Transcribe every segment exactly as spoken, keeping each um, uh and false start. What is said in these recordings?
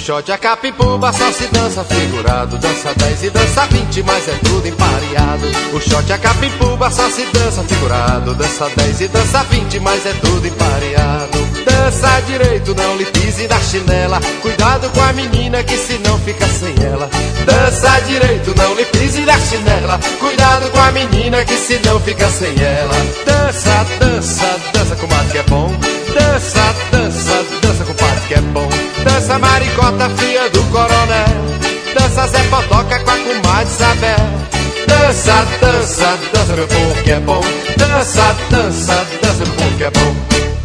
shot, a capipuba só se dança figurado. Dança dez e dança vinte, mas é tudo empareado. O shot, a capipuba só se dança figurado. Dança dez e dança vinte, mas é tudo empareado. Dança direito, não lhe pise da chinela. Cuidado com a menina que senão fica sem ela. Dança direito, não lhe pise da chinela. Cuidado com a menina que senão fica sem ela. Dança, dança, dança com mato que é bom. Dança, dança, dança com pato que é bom. Dança maricota filha do coronel. Dança Zé Potoca com a comadre Isabel. Dança, dança, dança meu povo que é bom. Dança, dança, dança meu povo que é bom.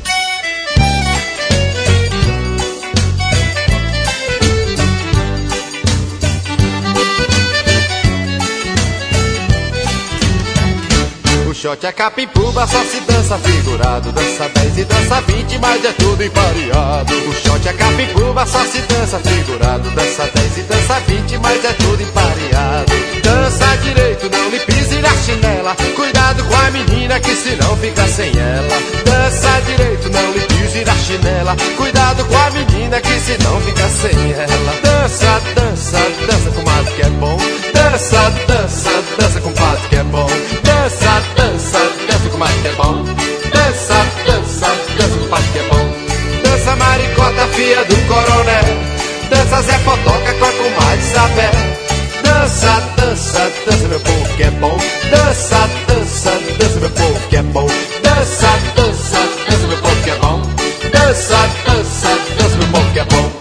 O shot, a capipuba só se dança figurado. Dança dez e dança vinte, mas é tudo empareado. O shot, a capipuba só se dança figurado. Dança dez e dança vinte, mas é tudo empareado. Dança direito, não lhe pise na chinela. Cuidado com a menina que senão fica sem ela. Dança direito, não lhe pise na chinela. Cuidado com a menina que senão fica sem ela. Dança, dança, dança com mato que é bom. Dança, dança, dança com pato que é bom. Dança, dança, dança com mato que é bom. Dança, dança, dança com pato que é bom. Dança maricota filha do coronel. Dança Zé Potoca com a comadre Isabel. Dança, dança, dança meu povo que é bom. Dança, dança, dança meu povo que é bom. Dança, dança, dança meu povo que é bom. Dança, dança, dança meu povo que é bom.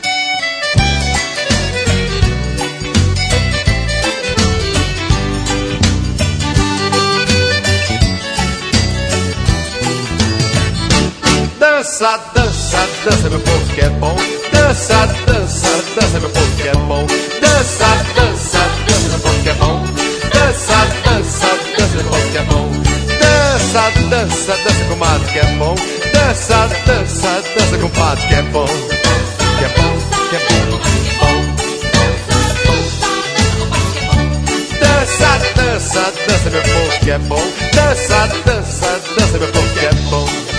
Dança, dança, dança meu povo que é bom. Dança, dança, dança meu povo que é bom. Dança, dança, dança meu povo que é bom. Dança, dança, dança meu povo que é bom. Dança, dança, dança com mato que é bom. Dança, dança, dança com pato que é bom. Que é bom, que é bom, bom. Dança, dança, dança meu povo que é bom. Dança, dança, dança meu povo que é bom.